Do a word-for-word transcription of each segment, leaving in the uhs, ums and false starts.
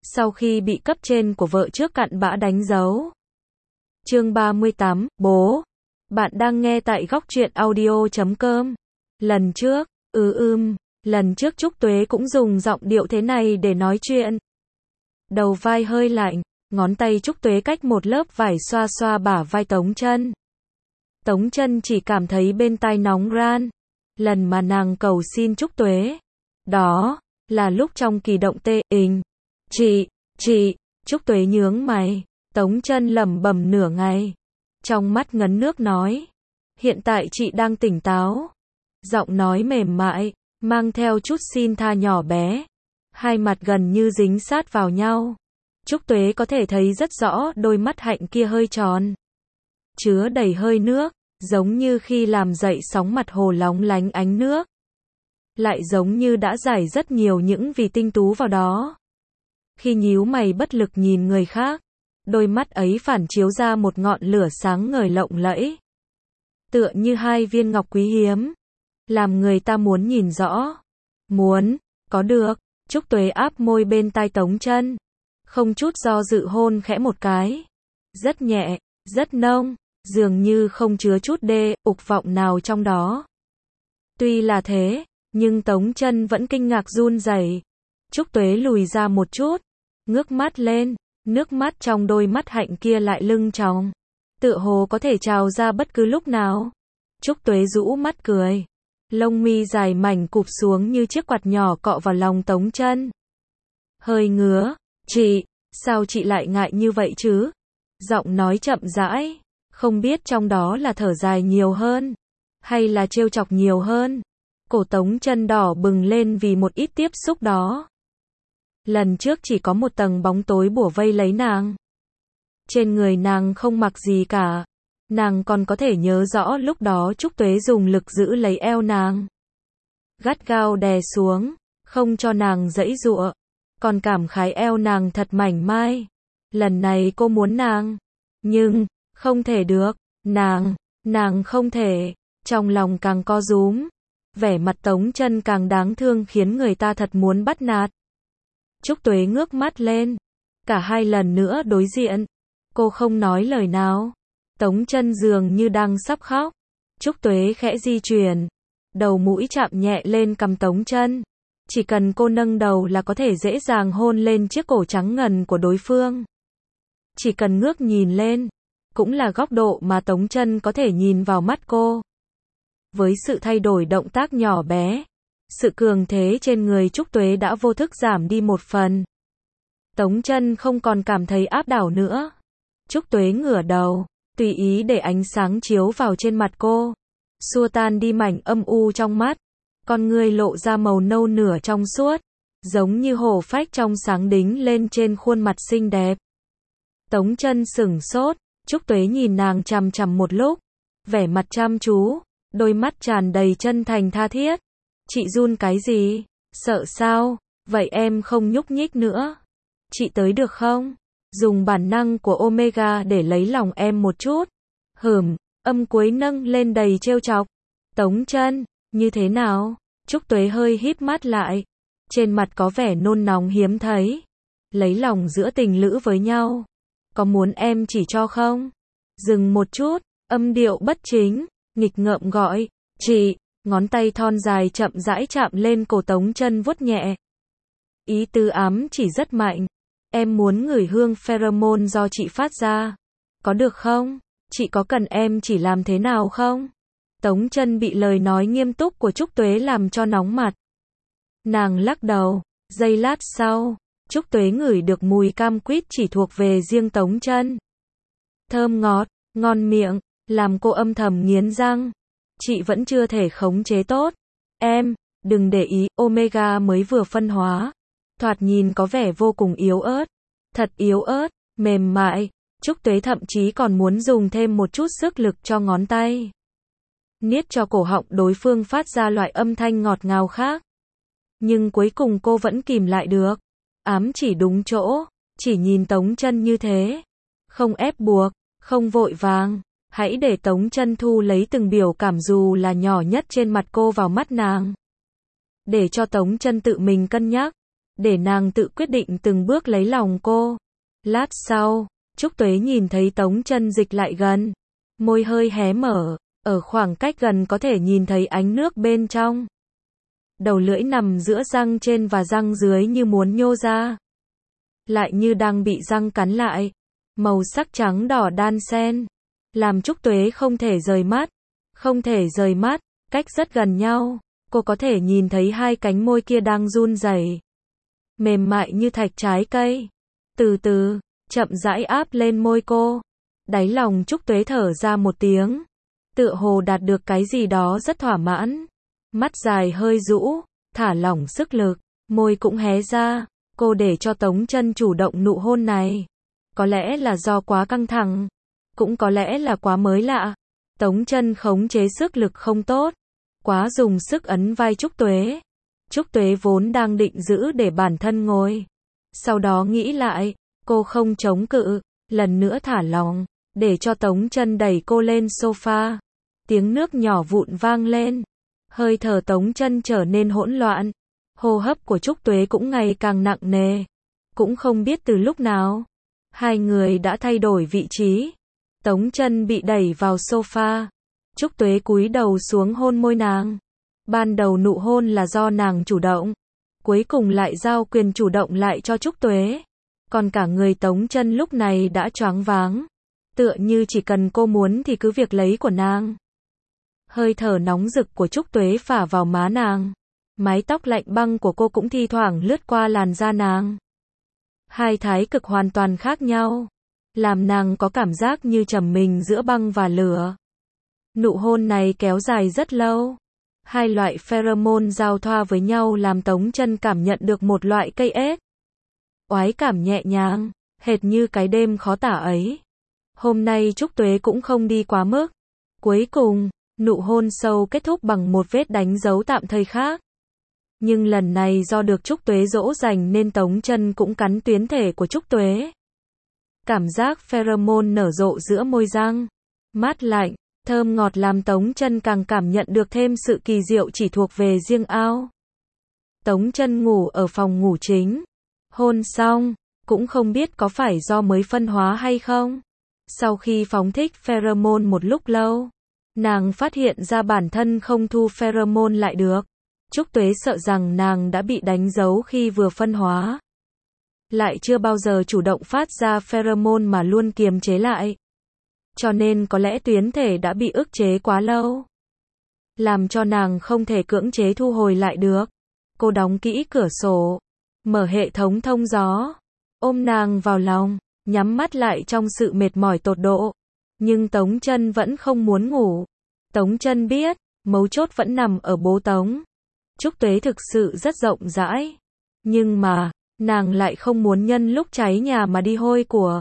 sau khi bị cấp trên của vợ trước cặn bã đánh dấu. Chương ba mươi tám, bố. Bạn đang nghe tại góc truyện audio chấm com. Lần trước, ừ ưm, lần trước Trúc Tuế cũng dùng giọng điệu thế này để nói chuyện. Đầu vai hơi lạnh, ngón tay Trúc Tuế cách một lớp vải xoa xoa bả vai Tống Chân. Tống Chân chỉ cảm thấy bên tai nóng ran. Lần mà nàng cầu xin Trúc Tuế, đó là lúc trong kỳ động tê ình. Chị, chị, Trúc Tuế nhướng mày. Tống Chân lẩm bẩm nửa ngày, trong mắt ngấn nước nói, hiện tại chị đang tỉnh táo. Giọng nói mềm mại, mang theo chút xin tha nhỏ bé. Hai mặt gần như dính sát vào nhau. Trúc Tuế có thể thấy rất rõ đôi mắt hạnh kia hơi tròn, chứa đầy hơi nước, giống như khi làm dậy sóng mặt hồ lóng lánh ánh nước. Lại giống như đã giải rất nhiều những vì tinh tú vào đó. Khi nhíu mày bất lực nhìn người khác, đôi mắt ấy phản chiếu ra một ngọn lửa sáng ngời lộng lẫy. Tựa như hai viên ngọc quý hiếm, làm người ta muốn nhìn rõ. Muốn, có được. Trúc Tuế áp môi bên tai Tống Chân, không chút do dự hôn khẽ một cái. Rất nhẹ, rất nông, dường như không chứa chút đê, ục vọng nào trong đó. Tuy là thế, nhưng Tống Chân vẫn kinh ngạc run rẩy. Trúc Tuế lùi ra một chút, ngước mắt lên, nước mắt trong đôi mắt hạnh kia lại lưng tròng, tựa hồ có thể trào ra bất cứ lúc nào. Trúc Tuế rũ mắt cười, lông mi dài mảnh cụp xuống như chiếc quạt nhỏ cọ vào lòng Tống Chân. Hơi ngứa, chị, sao chị lại ngại như vậy chứ? Giọng nói chậm rãi, không biết trong đó là thở dài nhiều hơn, hay là trêu chọc nhiều hơn. Cổ Tống Chân đỏ bừng lên vì một ít tiếp xúc đó. Lần trước chỉ có một tầng bóng tối bủa vây lấy nàng. Trên người nàng không mặc gì cả. Nàng còn có thể nhớ rõ lúc đó Trúc Tuế dùng lực giữ lấy eo nàng, gắt gao đè xuống, không cho nàng giãy giụa. Còn cảm khái eo nàng thật mảnh mai. Lần này cô muốn nàng, nhưng không thể được. Nàng, nàng không thể. Trong lòng càng co rúm, vẻ mặt Tống Chân càng đáng thương khiến người ta thật muốn bắt nạt. Trúc Tuế ngước mắt lên, cả hai lần nữa đối diện. Cô không nói lời nào. Tống Chân dường như đang sắp khóc. Trúc Tuế khẽ di chuyển, đầu mũi chạm nhẹ lên cằm Tống Chân. Chỉ cần cô nâng đầu là có thể dễ dàng hôn lên chiếc cổ trắng ngần của đối phương. Chỉ cần ngước nhìn lên, cũng là góc độ mà Tống Chân có thể nhìn vào mắt cô. Với sự thay đổi động tác nhỏ bé, sự cường thế trên người Trúc Tuế đã vô thức giảm đi một phần. Tống Chân không còn cảm thấy áp đảo nữa. Trúc Tuế ngửa đầu, tùy ý để ánh sáng chiếu vào trên mặt cô, xua tan đi mảnh âm u trong mắt. Con ngươi lộ ra màu nâu nửa trong suốt, giống như hồ phách trong sáng đính lên trên khuôn mặt xinh đẹp. Tống Chân sửng sốt, Trúc Tuế nhìn nàng chằm chằm một lúc, vẻ mặt chăm chú, đôi mắt tràn đầy chân thành tha thiết. Chị run cái gì? Sợ sao? Vậy em không nhúc nhích nữa. Chị tới được không? Dùng bản năng của Omega để lấy lòng em một chút. Hửm, âm cuối nâng lên đầy trêu chọc. Tống Chân, như thế nào? Trúc Tuế hơi híp mắt lại, trên mặt có vẻ nôn nóng hiếm thấy. Lấy lòng giữa tình lữ với nhau, có muốn em chỉ cho không? Dừng một chút, âm điệu bất chính, nghịch ngợm gọi, chị. Ngón tay thon dài chậm rãi chạm lên cổ Tống Chân vuốt nhẹ. Ý tứ ám chỉ rất mạnh. Em muốn ngửi hương pheromone do chị phát ra. Có được không? Chị có cần em chỉ làm thế nào không? Tống Chân bị lời nói nghiêm túc của Trúc Tuế làm cho nóng mặt. Nàng lắc đầu. Giây lát sau, Trúc Tuế ngửi được mùi cam quýt chỉ thuộc về riêng Tống Chân. Thơm ngọt, ngon miệng, làm cô âm thầm nghiến răng. Chị vẫn chưa thể khống chế tốt. Em, đừng để ý, Omega mới vừa phân hóa. Thoạt nhìn có vẻ vô cùng yếu ớt. Thật yếu ớt, mềm mại. Trúc Tuế thậm chí còn muốn dùng thêm một chút sức lực cho ngón tay. Niết cho cổ họng đối phương phát ra loại âm thanh ngọt ngào khác. Nhưng cuối cùng cô vẫn kìm lại được. Ám chỉ đúng chỗ, chỉ nhìn Tống Chân như thế. Không ép buộc, không vội vàng. Hãy để Tống Chân thu lấy từng biểu cảm dù là nhỏ nhất trên mặt cô vào mắt nàng. Để cho Tống Chân tự mình cân nhắc. để nàng tự quyết định từng bước lấy lòng cô. Lát sau, Trúc Tuế nhìn thấy Tống Chân dịch lại gần, môi hơi hé mở, ở khoảng cách gần có thể nhìn thấy ánh nước bên trong. Đầu lưỡi nằm giữa răng trên và răng dưới như muốn nhô ra, lại như đang bị răng cắn lại. Màu sắc trắng đỏ đan xen, làm Trúc Tuế không thể rời mắt, không thể rời mắt, cách rất gần nhau, cô có thể nhìn thấy hai cánh môi kia đang run rẩy, mềm mại như thạch trái cây. Từ từ, chậm rãi áp lên môi cô. Đáy lòng Trúc Tuế thở ra một tiếng, tựa hồ đạt được cái gì đó rất thỏa mãn. Mắt dài hơi rũ, thả lỏng sức lực, môi cũng hé ra, cô để cho Tống Chân chủ động nụ hôn này. Có lẽ là do quá căng thẳng, cũng có lẽ là quá mới lạ. Tống Chân khống chế sức lực không tốt, quá dùng sức ấn vai Trúc Tuế. Trúc Tuế vốn đang định giữ để bản thân ngồi, sau đó nghĩ lại, cô không chống cự, lần nữa thả lỏng, để cho Tống Chân đẩy cô lên sofa. Tiếng nước nhỏ vụn vang lên, hơi thở Tống Chân trở nên hỗn loạn, hô hấp của Trúc Tuế cũng ngày càng nặng nề. Cũng không biết từ lúc nào, hai người đã thay đổi vị trí. Tống Chân bị đẩy vào sofa, Trúc Tuế cúi đầu xuống hôn môi nàng. Ban đầu nụ hôn là do nàng chủ động, cuối cùng lại giao quyền chủ động lại cho Trúc Tuế. Còn cả người Tống Chân lúc này đã choáng váng, tựa như chỉ cần cô muốn thì cứ việc lấy của nàng. Hơi thở nóng rực của Trúc Tuế phả vào má nàng, mái tóc lạnh băng của cô cũng thi thoảng lướt qua làn da nàng. Hai thái cực hoàn toàn khác nhau, làm nàng có cảm giác như trầm mình giữa băng và lửa. Nụ hôn này kéo dài rất lâu. Hai loại pheromone giao thoa với nhau làm Tống Chân cảm nhận được một loại cây ếch oái cảm nhẹ nhàng, hệt như cái đêm khó tả ấy. Hôm nay Trúc Tuế cũng không đi quá mức. Cuối cùng, nụ hôn sâu kết thúc bằng một vết đánh dấu tạm thời khác. Nhưng lần này do được Trúc Tuế dỗ dành nên Tống Chân cũng cắn tuyến thể của Trúc Tuế. Cảm giác pheromone nở rộ giữa môi răng, mát lạnh, thơm ngọt làm Tống Chân càng cảm nhận được thêm sự kỳ diệu chỉ thuộc về riêng ao. Tống Chân ngủ ở phòng ngủ chính. Hôn xong, cũng không biết có phải do mới phân hóa hay không. Sau khi phóng thích pheromone một lúc lâu, nàng phát hiện ra bản thân không thu pheromone lại được. Trúc Tuế sợ rằng nàng đã bị đánh dấu khi vừa phân hóa. Lại chưa bao giờ chủ động phát ra pheromone mà luôn kiềm chế lại. Cho nên có lẽ tuyến thể đã bị ức chế quá lâu, làm cho nàng không thể cưỡng chế thu hồi lại được. Cô đóng kỹ cửa sổ, mở hệ thống thông gió, ôm nàng vào lòng, nhắm mắt lại trong sự mệt mỏi tột độ. Nhưng Tống Chân vẫn không muốn ngủ. Tống Chân biết, mấu chốt vẫn nằm ở bố Tống. Trúc Tuế thực sự rất rộng rãi, nhưng mà, nàng lại không muốn nhân lúc cháy nhà mà đi hôi của.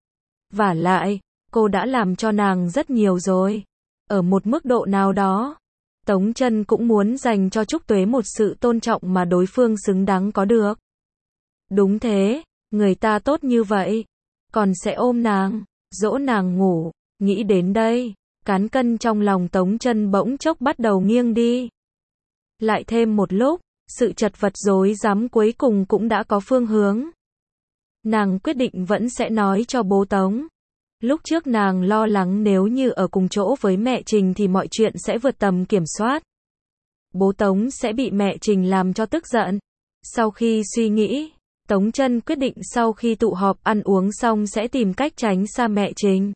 Vả lại, cô đã làm cho nàng rất nhiều rồi. Ở một mức độ nào đó, Tống Chân cũng muốn dành cho Trúc Tuế một sự tôn trọng mà đối phương xứng đáng có được. Đúng thế, người ta tốt như vậy, còn sẽ ôm nàng, dỗ nàng ngủ. Nghĩ đến đây, cán cân trong lòng Tống Chân bỗng chốc bắt đầu nghiêng đi. Lại thêm một lúc, sự chật vật rối rắm cuối cùng cũng đã có phương hướng. Nàng quyết định vẫn sẽ nói cho bố Tống. Lúc trước nàng lo lắng nếu như ở cùng chỗ với mẹ Trình thì mọi chuyện sẽ vượt tầm kiểm soát. Bố Tống sẽ bị mẹ Trình làm cho tức giận. Sau khi suy nghĩ, Tống Chân quyết định sau khi tụ họp ăn uống xong sẽ tìm cách tránh xa mẹ Trình.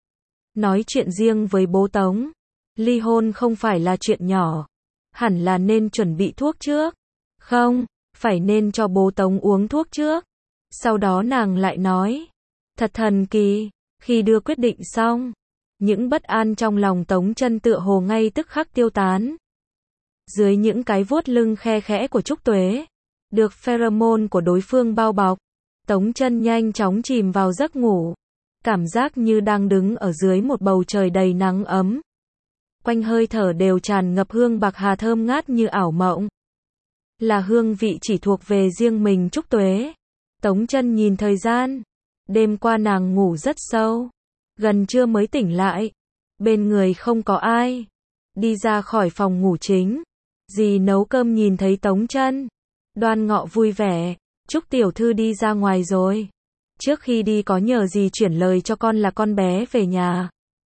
Nói chuyện riêng với bố Tống. Ly hôn không phải là chuyện nhỏ. Hẳn là nên chuẩn bị thuốc trước. Không, phải nên cho bố Tống uống thuốc trước. Sau đó nàng lại nói. Thật thần kỳ, khi đưa quyết định xong, những bất an trong lòng Tống Chân tựa hồ ngay tức khắc tiêu tán. Dưới những cái vuốt lưng khe khẽ của Trúc Tuế, được pheromone của đối phương bao bọc, Tống Chân nhanh chóng chìm vào giấc ngủ. Cảm giác như đang đứng ở dưới một bầu trời đầy nắng ấm. Quanh hơi thở đều tràn ngập hương bạc hà thơm ngát như ảo mộng. Là hương vị chỉ thuộc về riêng mình Trúc Tuế. Tống Chân nhìn thời gian. Đêm qua nàng ngủ rất sâu. Gần trưa mới tỉnh lại. Bên người không có ai. Đi ra khỏi phòng ngủ chính. Dì nấu cơm nhìn thấy Tống Chân. Đoan Ngọ vui vẻ. Trúc tiểu thư đi ra ngoài rồi. Trước khi đi có nhờ gì chuyển lời cho con là con bé về nhà.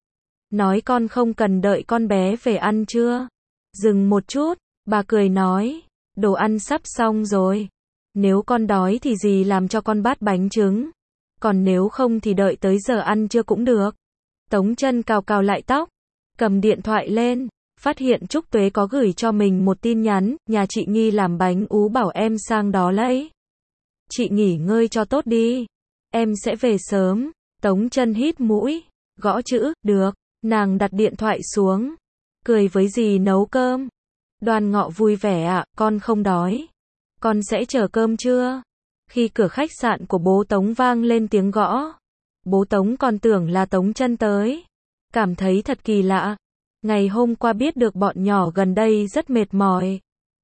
Nói con không cần đợi con bé về ăn chưa? Dừng một chút, bà cười nói, đồ ăn sắp xong rồi. Nếu con đói thì dì làm cho con bát bánh trứng. Còn nếu không thì đợi tới giờ ăn trưa cũng được. Tống Chân cào cào lại tóc, cầm điện thoại lên, phát hiện Trúc Tuế có gửi cho mình một tin nhắn, nhà chị Nghi làm bánh ú bảo em sang đó lấy. Chị nghỉ ngơi cho tốt đi, em sẽ về sớm. Tống Chân hít mũi, gõ chữ, được, nàng đặt điện thoại xuống, cười với dì nấu cơm. Đoan Ngọ vui vẻ ạ, à, con không đói. Con sẽ chờ cơm trưa. Khi cửa khách sạn của bố Tống vang lên tiếng gõ, bố Tống còn tưởng là Tống Chân tới. Cảm thấy thật kỳ lạ. Ngày hôm qua biết được bọn nhỏ gần đây rất mệt mỏi.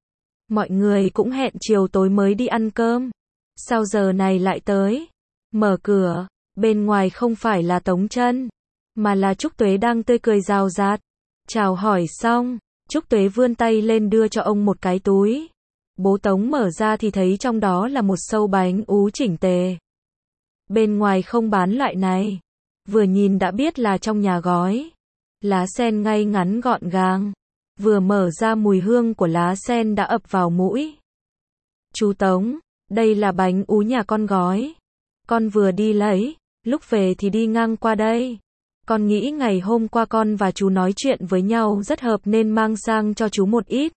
Mọi người cũng hẹn chiều tối mới đi ăn cơm. Sao giờ này lại tới? Mở cửa, bên ngoài không phải là Tống Chân, mà là Trúc Tuế đang tươi cười rào rạt. Chào hỏi xong, Trúc Tuế vươn tay lên đưa cho ông một cái túi. Bố Tống mở ra thì thấy trong đó là một sâu bánh ú chỉnh tề. Bên ngoài không bán loại này. Vừa nhìn đã biết là trong nhà gói. Lá sen ngay ngắn gọn gàng. Vừa mở ra mùi hương của lá sen đã ập vào mũi. Chú Tống, đây là bánh ú nhà con gói. Con vừa đi lấy, lúc về thì đi ngang qua đây. Con nghĩ ngày hôm qua con và chú nói chuyện với nhau rất hợp nên mang sang cho chú một ít.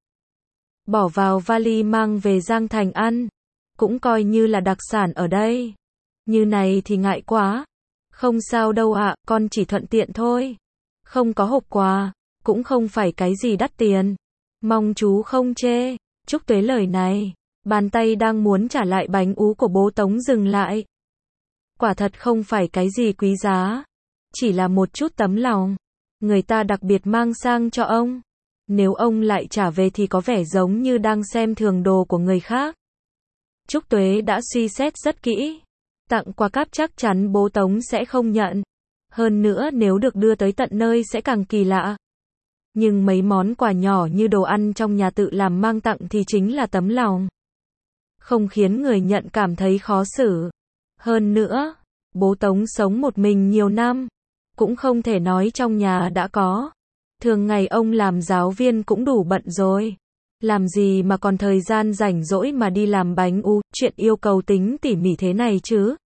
Bỏ vào vali mang về Giang Thành ăn. Cũng coi như là đặc sản ở đây. Như này thì ngại quá. Không sao đâu ạ, con chỉ thuận tiện thôi. Không có hộp quà, cũng không phải cái gì đắt tiền. Mong chú không chê. Trúc Tuế lời này, bàn tay đang muốn trả lại bánh ú của bố Tống dừng lại. Quả thật không phải cái gì quý giá. Chỉ là một chút tấm lòng. Người ta đặc biệt mang sang cho ông. Nếu ông lại trả về thì có vẻ giống như đang xem thường đồ của người khác. Trúc Tuế đã suy xét rất kỹ. Tặng quà cáp chắc chắn bố Tống sẽ không nhận. Hơn nữa nếu được đưa tới tận nơi sẽ càng kỳ lạ. Nhưng mấy món quà nhỏ như đồ ăn trong nhà tự làm mang tặng thì chính là tấm lòng. Không khiến người nhận cảm thấy khó xử. Hơn nữa, bố Tống sống một mình nhiều năm. Cũng không thể nói trong nhà đã có. Thường ngày ông làm giáo viên cũng đủ bận rồi. Làm gì mà còn thời gian rảnh rỗi mà đi làm bánh ú, chuyện yêu cầu tính tỉ mỉ thế này chứ.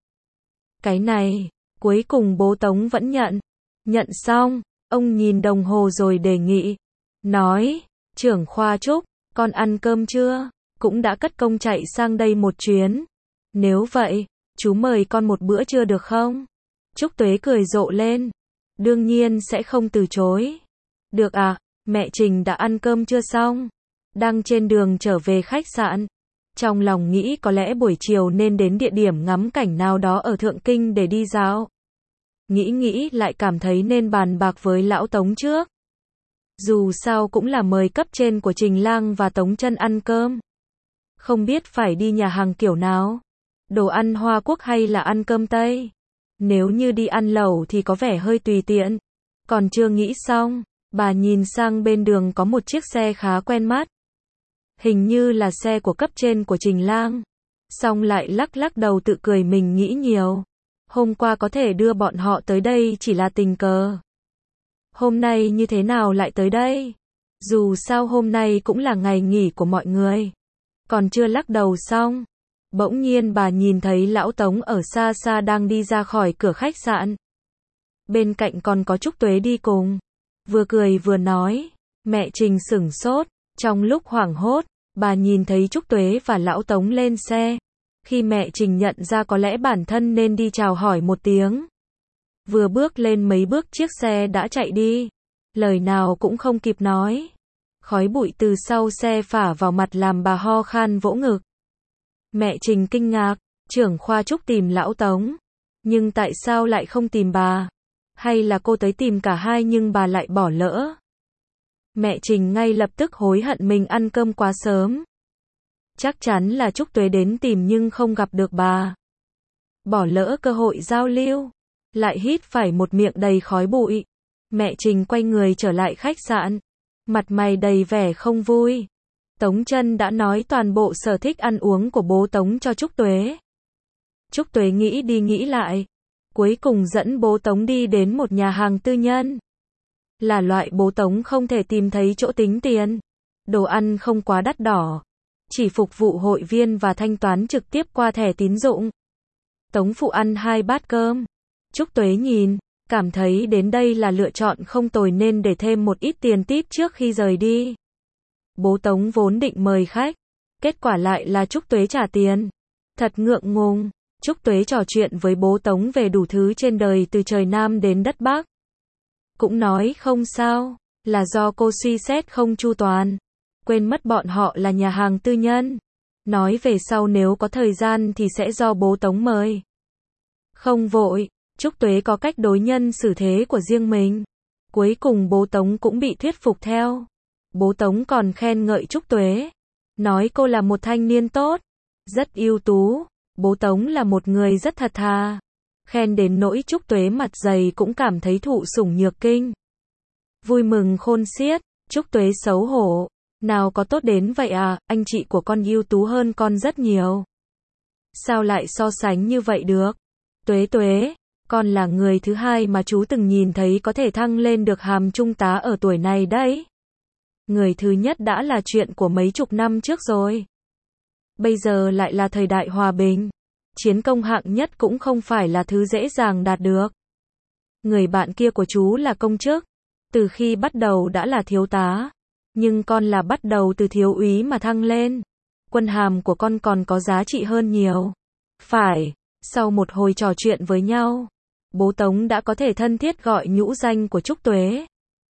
Cái này, cuối cùng bố Tống vẫn nhận. Nhận xong, ông nhìn đồng hồ rồi đề nghị. Nói, trưởng khoa Trúc, con ăn cơm chưa? Cũng đã cất công chạy sang đây một chuyến. Nếu vậy, chú mời con một bữa trưa được không? Trúc Tuế cười rộ lên. Đương nhiên sẽ không từ chối. Được à, mẹ Trình đã ăn cơm chưa xong? Đang trên đường trở về khách sạn. Trong lòng nghĩ có lẽ buổi chiều nên đến địa điểm ngắm cảnh nào đó ở Thượng Kinh để đi dạo. Nghĩ nghĩ lại cảm thấy nên bàn bạc với lão Tống trước. Dù sao cũng là mời cấp trên của Trình Lang và Tống Chân ăn cơm. Không biết phải đi nhà hàng kiểu nào. Đồ ăn Hoa Quốc hay là ăn cơm Tây? Nếu như đi ăn lẩu thì có vẻ hơi tùy tiện. Còn chưa nghĩ xong, bà nhìn sang bên đường có một chiếc xe khá quen mắt. Hình như là xe của cấp trên của Trình Lang. Xong lại lắc lắc đầu tự cười mình nghĩ nhiều. Hôm qua có thể đưa bọn họ tới đây chỉ là tình cờ. Hôm nay như thế nào lại tới đây? Dù sao hôm nay cũng là ngày nghỉ của mọi người. Còn chưa lắc đầu xong. Bỗng nhiên bà nhìn thấy lão Tống ở xa xa đang đi ra khỏi cửa khách sạn. Bên cạnh còn có Trúc Tuế đi cùng. Vừa cười vừa nói. Mẹ Trình sửng sốt. Trong lúc hoảng hốt, bà nhìn thấy Trúc Tuế và lão Tống lên xe. Khi mẹ Trình nhận ra có lẽ bản thân nên đi chào hỏi một tiếng. Vừa bước lên mấy bước chiếc xe đã chạy đi. Lời nào cũng không kịp nói. Khói bụi từ sau xe phả vào mặt làm bà ho khan vỗ ngực. Mẹ Trình kinh ngạc, trưởng khoa Trúc tìm lão Tống. Nhưng tại sao lại không tìm bà? Hay là cô tới tìm cả hai nhưng bà lại bỏ lỡ? Mẹ Trình ngay lập tức hối hận mình ăn cơm quá sớm. Chắc chắn là Trúc Tuế đến tìm nhưng không gặp được bà. Bỏ lỡ cơ hội giao lưu. Lại hít phải một miệng đầy khói bụi. Mẹ Trình quay người trở lại khách sạn. Mặt mày đầy vẻ không vui. Tống Chân đã nói toàn bộ sở thích ăn uống của bố Tống cho Trúc Tuế. Trúc Tuế nghĩ đi nghĩ lại, cuối cùng dẫn bố Tống đi đến một nhà hàng tư nhân. Là loại bố Tống không thể tìm thấy chỗ tính tiền. Đồ ăn không quá đắt đỏ, chỉ phục vụ hội viên và thanh toán trực tiếp qua thẻ tín dụng. Tống phụ ăn hai bát cơm. Trúc Tuế nhìn, cảm thấy đến đây là lựa chọn không tồi nên để thêm một ít tiền tip trước khi rời đi. Bố Tống vốn định mời khách, kết quả lại là Trúc Tuế trả tiền. Thật ngượng ngùng. Trúc Tuế trò chuyện với bố Tống về đủ thứ trên đời từ trời Nam đến đất Bắc. Cũng nói không sao, là do cô suy xét không chu toàn. Quên mất bọn họ là nhà hàng tư nhân. Nói về sau nếu có thời gian thì sẽ do bố Tống mời. Không vội, Trúc Tuế có cách đối nhân xử thế của riêng mình. Cuối cùng bố Tống cũng bị thuyết phục theo. Bố Tống còn khen ngợi Trúc Tuế. Nói cô là một thanh niên tốt, rất ưu tú. Bố Tống là một người rất thật thà. Khen đến nỗi Trúc Tuế mặt dày cũng cảm thấy thụ sủng nhược kinh. Vui mừng khôn xiết, Trúc Tuế xấu hổ. Nào có tốt đến vậy à, anh chị của con ưu tú hơn con rất nhiều. Sao lại so sánh như vậy được? Tuế Tuế, con là người thứ hai mà chú từng nhìn thấy có thể thăng lên được hàm trung tá ở tuổi này đấy. Người thứ nhất đã là chuyện của mấy chục năm trước rồi. Bây giờ lại là thời đại hòa bình. Chiến công hạng nhất cũng không phải là thứ dễ dàng đạt được. Người bạn kia của chú là công chức. Từ khi bắt đầu đã là thiếu tá. Nhưng con là bắt đầu từ thiếu úy mà thăng lên. Quân hàm của con còn có giá trị hơn nhiều. Phải, sau một hồi trò chuyện với nhau, bố Tống đã có thể thân thiết gọi nhũ danh của Trúc Tuế.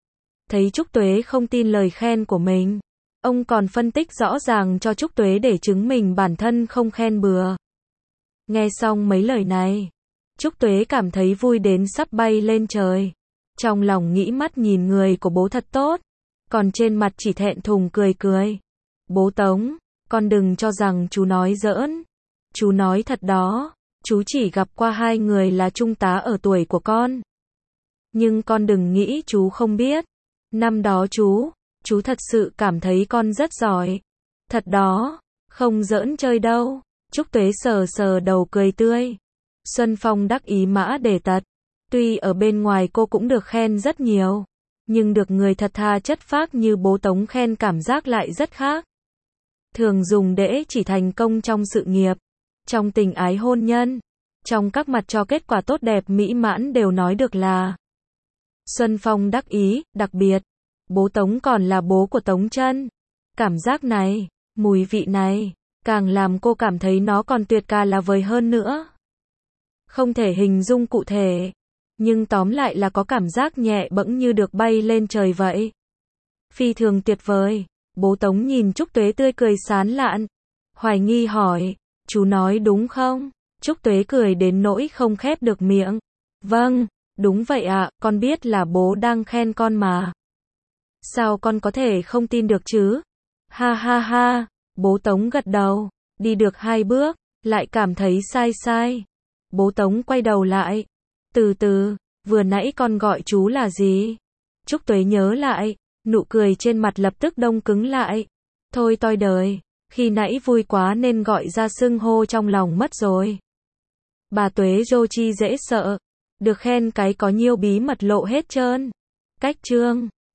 Thấy Trúc Tuế không tin lời khen của mình, ông còn phân tích rõ ràng cho Trúc Tuế để chứng minh bản thân không khen bừa. Nghe xong mấy lời này, Trúc Tuế cảm thấy vui đến sắp bay lên trời. Trong lòng nghĩ mắt nhìn người của bố thật tốt, còn trên mặt chỉ thẹn thùng cười cười. Bố Tống, con đừng cho rằng chú nói giỡn. Chú nói thật đó, chú chỉ gặp qua hai người là trung tá ở tuổi của con. Nhưng con đừng nghĩ chú không biết. Năm đó chú, chú thật sự cảm thấy con rất giỏi. Thật đó, không giỡn chơi đâu. Trúc Tuế sờ sờ đầu cười tươi. Xuân Phong đắc ý mã để tật. Tuy ở bên ngoài cô cũng được khen rất nhiều, nhưng được người thật thà chất phác như bố Tống khen cảm giác lại rất khác. Thường dùng để chỉ thành công trong sự nghiệp, trong tình ái hôn nhân, trong các mặt cho kết quả tốt đẹp mỹ mãn đều nói được là Xuân Phong đắc ý, đặc biệt, bố Tống còn là bố của Tống Chân. Cảm giác này, mùi vị này, càng làm cô cảm thấy nó còn tuyệt ca là vời hơn nữa. Không thể hình dung cụ thể, nhưng tóm lại là có cảm giác nhẹ bẫng như được bay lên trời vậy. Phi thường tuyệt vời. Bố Tống nhìn Trúc Tuế tươi cười sán lạn, hoài nghi hỏi, chú nói đúng không? Trúc Tuế cười đến nỗi không khép được miệng. Vâng, đúng vậy ạ, con biết là bố đang khen con mà. Sao con có thể không tin được chứ? Ha ha ha, bố Tống gật đầu, đi được hai bước, lại cảm thấy sai sai. Bố Tống quay đầu lại. Từ từ, vừa nãy con gọi chú là gì? Trúc Tuế nhớ lại, nụ cười trên mặt lập tức đông cứng lại. Thôi toi đời, khi nãy vui quá nên gọi ra xưng hô trong lòng mất rồi. Bà Tuế dô chi dễ sợ, được khen cái có nhiêu bí mật lộ hết trơn. Cách chương